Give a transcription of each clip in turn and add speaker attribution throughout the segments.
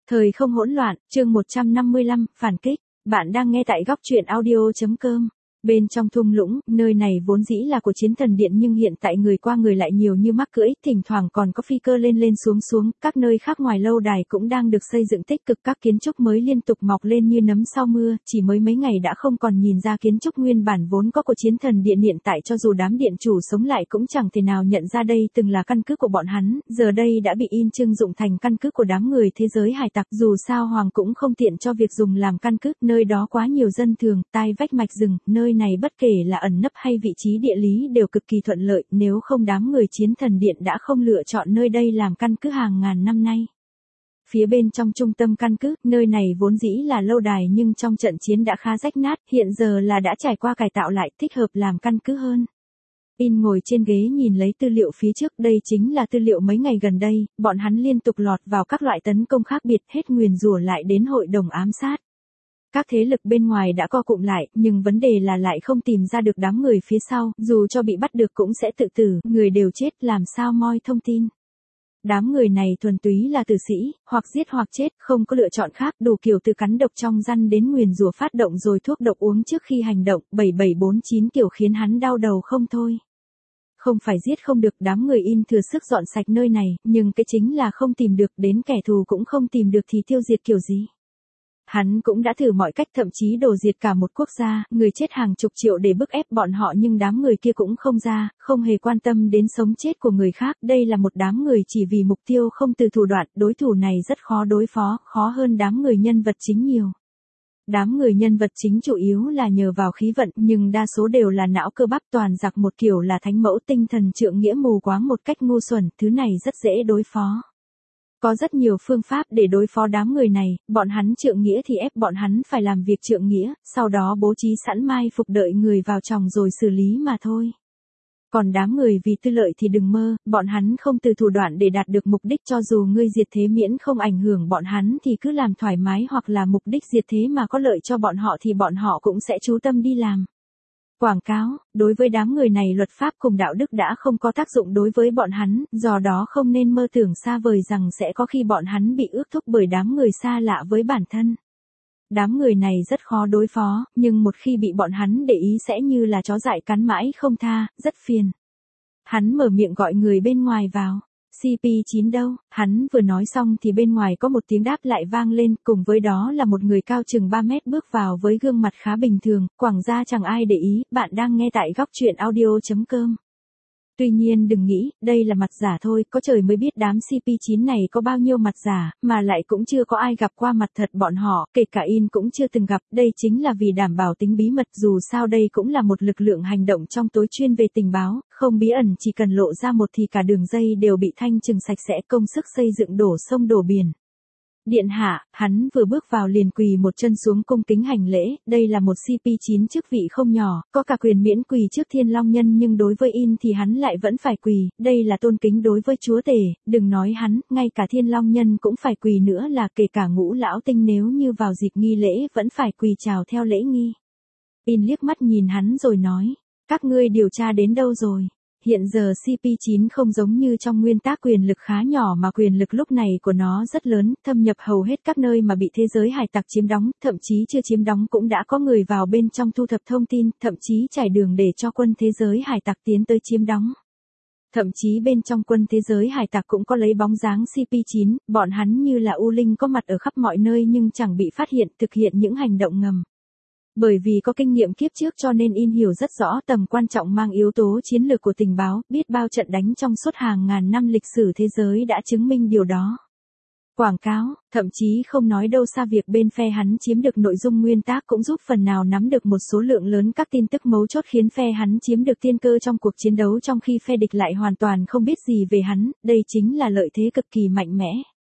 Speaker 1: Thời không hỗn loạn, chương 155, phản kích. Bạn đang nghe tại góc truyện audio.com. Bên trong thung lũng, nơi này vốn dĩ là của chiến thần điện nhưng hiện tại người qua người lại nhiều như mắc cưỡi, thỉnh thoảng còn có phi cơ lên lên xuống xuống, các nơi khác ngoài lâu đài cũng đang được xây dựng tích cực, các kiến trúc mới liên tục mọc lên như nấm sau mưa, chỉ mới mấy ngày đã không còn nhìn ra kiến trúc nguyên bản vốn có của chiến thần điện hiện tại, cho dù đám điện chủ sống lại cũng chẳng thể nào nhận ra đây từng là căn cứ của bọn hắn, giờ đây đã bị in trưng dụng thành căn cứ của đám người thế giới hải tặc, dù sao Hoàng cũng không tiện cho việc dùng làm căn cứ, nơi đó quá nhiều dân thường, tai vách mạch rừng, nơi này bất kể là ẩn nấp hay vị trí địa lý đều cực kỳ thuận lợi, nếu không đám người chiến thần điện đã không lựa chọn nơi đây làm căn cứ hàng ngàn năm nay. Phía bên trong trung tâm căn cứ, nơi này vốn dĩ là lâu đài nhưng trong trận chiến đã khá rách nát, hiện giờ là đã trải qua cải tạo lại, thích hợp làm căn cứ hơn. In ngồi trên ghế nhìn lấy tư liệu phía trước, đây chính là tư liệu mấy ngày gần đây, bọn hắn liên tục lọt vào các loại tấn công khác biệt, hết nguyền rủa lại đến hội đồng ám sát. Các thế lực bên ngoài đã co cụm lại, nhưng vấn đề là lại không tìm ra được đám người phía sau, dù cho bị bắt được cũng sẽ tự tử, người đều chết, làm sao moi thông tin. Đám người này thuần túy là tử sĩ, hoặc giết hoặc chết, không có lựa chọn khác, đủ kiểu từ cắn độc trong răn đến nguyền rủa phát động rồi thuốc độc uống trước khi hành động, 7749 kiểu khiến hắn đau đầu không thôi. Không phải giết không được, đám người in thừa sức dọn sạch nơi này, nhưng cái chính là không tìm được, đến kẻ thù cũng không tìm được thì tiêu diệt kiểu gì. Hắn cũng đã thử mọi cách, thậm chí đổ diệt cả một quốc gia, người chết hàng chục triệu để bức ép bọn họ nhưng đám người kia cũng không ra, không hề quan tâm đến sống chết của người khác. Đây là một đám người chỉ vì mục tiêu không từ thủ đoạn, đối thủ này rất khó đối phó, khó hơn đám người nhân vật chính nhiều. Đám người nhân vật chính chủ yếu là nhờ vào khí vận, nhưng đa số đều là não cơ bắp toàn giặc một kiểu, là thánh mẫu tinh thần trượng nghĩa mù quáng một cách ngu xuẩn, thứ này rất dễ đối phó. Có rất nhiều phương pháp để đối phó đám người này, bọn hắn trượng nghĩa thì ép bọn hắn phải làm việc trượng nghĩa, sau đó bố trí sẵn mai phục đợi người vào chòng rồi xử lý mà thôi. Còn đám người vì tư lợi thì đừng mơ, bọn hắn không từ thủ đoạn để đạt được mục đích, cho dù ngươi diệt thế miễn không ảnh hưởng bọn hắn thì cứ làm thoải mái, hoặc là mục đích diệt thế mà có lợi cho bọn họ thì bọn họ cũng sẽ chú tâm đi làm. Quảng cáo, đối với đám người này luật pháp cùng đạo đức đã không có tác dụng đối với bọn hắn, do đó không nên mơ tưởng xa vời rằng sẽ có khi bọn hắn bị ước thúc bởi đám người xa lạ với bản thân. Đám người này rất khó đối phó, nhưng một khi bị bọn hắn để ý sẽ như là chó dại cắn mãi không tha, rất phiền. Hắn mở miệng gọi người bên ngoài vào. CP9 đâu? Hắn vừa nói xong thì bên ngoài có một tiếng đáp lại vang lên, cùng với đó là một người cao chừng 3 mét bước vào với gương mặt khá bình thường, quảng ra chẳng ai để ý. Bạn đang nghe tại góc truyện audio.com. Tuy nhiên đừng nghĩ, đây là mặt giả thôi, có trời mới biết đám CP9 này có bao nhiêu mặt giả, mà lại cũng chưa có ai gặp qua mặt thật bọn họ, kể cả in cũng chưa từng gặp, đây chính là vì đảm bảo tính bí mật, dù sao đây cũng là một lực lượng hành động trong tối chuyên về tình báo, không bí ẩn, chỉ cần lộ ra một thì cả đường dây đều bị thanh trừng sạch sẽ, công sức xây dựng đổ sông đổ biển. Điện hạ, hắn vừa bước vào liền quỳ một chân xuống cung kính hành lễ, đây là một CP9 chức vị không nhỏ, có cả quyền miễn quỳ trước Thiên Long Nhân nhưng đối với in thì hắn lại vẫn phải quỳ, đây là tôn kính đối với chúa tể, đừng nói hắn, ngay cả Thiên Long Nhân cũng phải quỳ nữa, là kể cả Ngũ Lão Tinh nếu như vào dịp nghi lễ vẫn phải quỳ chào theo lễ nghi. In liếc mắt nhìn hắn rồi nói, các ngươi điều tra đến đâu rồi? Hiện giờ CP9 không giống như trong nguyên tắc quyền lực khá nhỏ mà quyền lực lúc này của nó rất lớn, thâm nhập hầu hết các nơi mà bị thế giới hải tặc chiếm đóng, thậm chí chưa chiếm đóng cũng đã có người vào bên trong thu thập thông tin, thậm chí trải đường để cho quân thế giới hải tặc tiến tới chiếm đóng. Thậm chí bên trong quân thế giới hải tặc cũng có lấy bóng dáng CP9, bọn hắn như là u linh có mặt ở khắp mọi nơi nhưng chẳng bị phát hiện, thực hiện những hành động ngầm. Bởi vì có kinh nghiệm kiếp trước cho nên in hiểu rất rõ tầm quan trọng mang yếu tố chiến lược của tình báo, biết bao trận đánh trong suốt hàng ngàn năm lịch sử thế giới đã chứng minh điều đó. Quảng cáo, thậm chí không nói đâu xa việc bên phe hắn chiếm được nội dung nguyên tác cũng giúp phần nào nắm được một số lượng lớn các tin tức mấu chốt khiến phe hắn chiếm được tiên cơ trong cuộc chiến đấu trong khi phe địch lại hoàn toàn không biết gì về hắn, đây chính là lợi thế cực kỳ mạnh mẽ.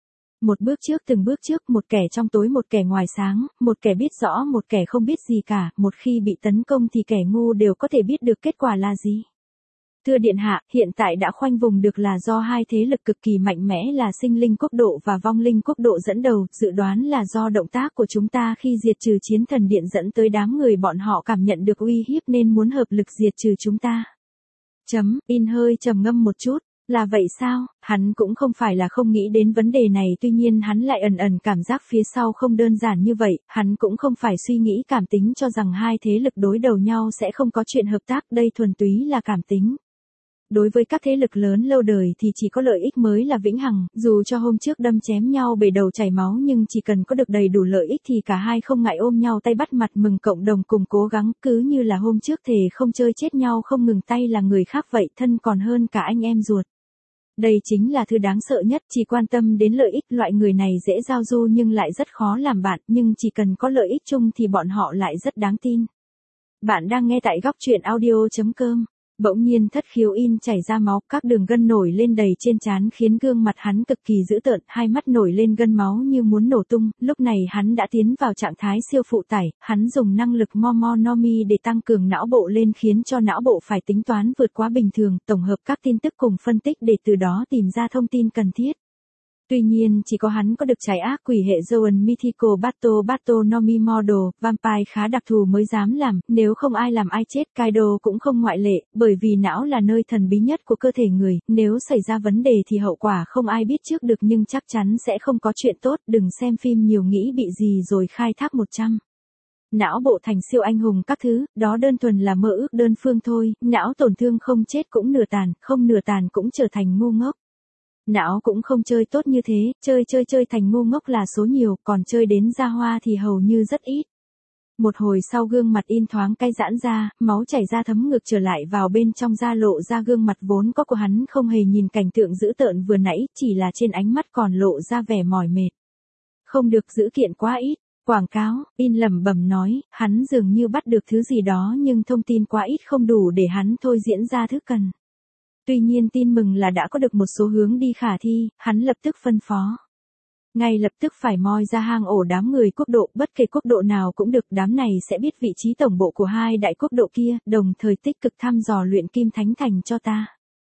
Speaker 1: Một bước trước từng bước trước, một kẻ trong tối một kẻ ngoài sáng, một kẻ biết rõ một kẻ không biết gì cả, một khi bị tấn công thì kẻ ngu đều có thể biết được kết quả là gì. Thưa Điện hạ, hiện tại đã khoanh vùng được là do hai thế lực cực kỳ mạnh mẽ là Sinh Linh Quốc độ và Vong Linh Quốc độ dẫn đầu, dự đoán là do động tác của chúng ta khi diệt trừ chiến thần điện dẫn tới đám người bọn họ cảm nhận được uy hiếp nên muốn hợp lực diệt trừ chúng ta. In hơi trầm ngâm một chút. Là vậy sao? Hắn cũng không phải là không nghĩ đến vấn đề này, tuy nhiên hắn lại ẩn ẩn cảm giác phía sau không đơn giản như vậy, hắn cũng không phải suy nghĩ cảm tính cho rằng hai thế lực đối đầu nhau sẽ không có chuyện hợp tác, đây thuần túy là cảm tính. Đối với các thế lực lớn lâu đời thì chỉ có lợi ích mới là vĩnh hằng, dù cho hôm trước đâm chém nhau bể đầu chảy máu nhưng chỉ cần có được đầy đủ lợi ích thì cả hai không ngại ôm nhau tay bắt mặt mừng cộng đồng cùng cố gắng, cứ như là hôm trước thề không chơi chết nhau không ngừng tay là người khác vậy, thân còn hơn cả anh em ruột. Đây chính là thứ đáng sợ nhất, chỉ quan tâm đến lợi ích, loại người này dễ giao du nhưng lại rất khó làm bạn, nhưng chỉ cần có lợi ích chung thì bọn họ lại rất đáng tin. Bạn đang nghe tại góc truyện audio.com. Bỗng nhiên Thất Khiếu In chảy ra máu, các đường gân nổi lên đầy trên trán khiến gương mặt hắn cực kỳ dữ tợn, hai mắt nổi lên gân máu như muốn nổ tung, lúc này hắn đã tiến vào trạng thái siêu phụ tải, hắn dùng năng lực Momonomi để tăng cường não bộ lên khiến cho não bộ phải tính toán vượt quá bình thường, tổng hợp các tin tức cùng phân tích để từ đó tìm ra thông tin cần thiết. Tuy nhiên chỉ có hắn có được trái ác quỷ hệ Zoan Mythical Battle Nomi Model, Vampire khá đặc thù mới dám làm, nếu không ai làm ai chết, Kaido cũng không ngoại lệ, bởi vì não là nơi thần bí nhất của cơ thể người, nếu xảy ra vấn đề thì hậu quả không ai biết trước được nhưng chắc chắn sẽ không có chuyện tốt, đừng xem phim nhiều nghĩ bị gì rồi khai thác 100. Não bộ thành siêu anh hùng các thứ, đó đơn thuần là mơ ước đơn phương thôi, não tổn thương không chết cũng nửa tàn, không nửa tàn cũng trở thành ngu ngốc. Não cũng không chơi tốt như thế, chơi thành ngu ngốc là số nhiều, còn chơi đến ra hoa thì hầu như rất ít. Một hồi sau gương mặt In thoáng cay giãn ra, máu chảy ra thấm ngược trở lại vào bên trong da lộ ra gương mặt vốn có của hắn không hề nhìn cảnh tượng dữ tợn vừa nãy, chỉ là trên ánh mắt còn lộ ra vẻ mỏi mệt. Không được dữ kiện quá ít, quảng cáo, In lẩm bẩm nói, hắn dường như bắt được thứ gì đó nhưng thông tin quá ít không đủ để hắn thôi diễn ra thứ cần. Tuy nhiên tin mừng là đã có được một số hướng đi khả thi, hắn lập tức phân phó. Ngay lập tức phải moi ra hang ổ đám người quốc độ, bất kể quốc độ nào cũng được, đám này sẽ biết vị trí tổng bộ của hai đại quốc độ kia, đồng thời tích cực thăm dò luyện kim thánh thành cho ta.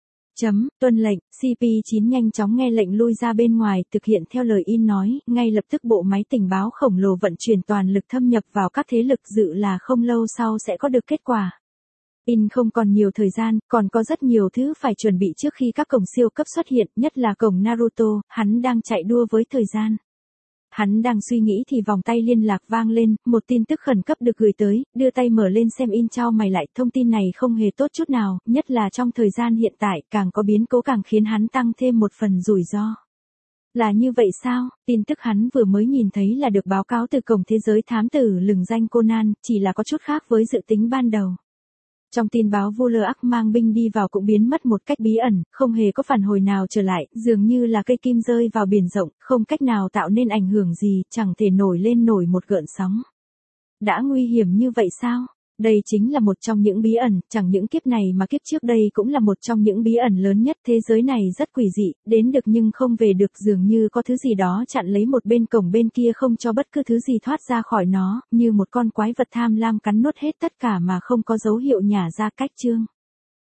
Speaker 1: Tuân lệnh, CP9 nhanh chóng nghe lệnh lui ra bên ngoài, thực hiện theo lời In nói, ngay lập tức bộ máy tình báo khổng lồ vận chuyển toàn lực thâm nhập vào các thế lực, dự là không lâu sau sẽ có được kết quả. In không còn nhiều thời gian, còn có rất nhiều thứ phải chuẩn bị trước khi các cổng siêu cấp xuất hiện, nhất là cổng Naruto, hắn đang chạy đua với thời gian. Hắn đang suy nghĩ thì vòng tay liên lạc vang lên, một tin tức khẩn cấp được gửi tới, đưa tay mở lên xem In chau mày lại, thông tin này không hề tốt chút nào, nhất là trong thời gian hiện tại, càng có biến cố càng khiến hắn tăng thêm một phần rủi ro. Là như vậy sao? Tin tức hắn vừa mới nhìn thấy là được báo cáo từ cổng thế giới thám tử lừng danh Conan, chỉ là có chút khác với dự tính ban đầu. Trong tin báo Vua mang binh đi vào cũng biến mất một cách bí ẩn, không hề có phản hồi nào trở lại, dường như là cây kim rơi vào biển rộng, không cách nào tạo nên ảnh hưởng gì, chẳng thể nổi lên nổi một gợn sóng. Đã nguy hiểm như vậy sao? Đây chính là một trong những bí ẩn, chẳng những kiếp này mà kiếp trước đây cũng là một trong những bí ẩn lớn nhất, thế giới này rất quỷ dị, đến được nhưng không về được, dường như có thứ gì đó chặn lấy một bên cổng bên kia không cho bất cứ thứ gì thoát ra khỏi nó, như một con quái vật tham lam cắn nuốt hết tất cả mà không có dấu hiệu nhả ra cách chương.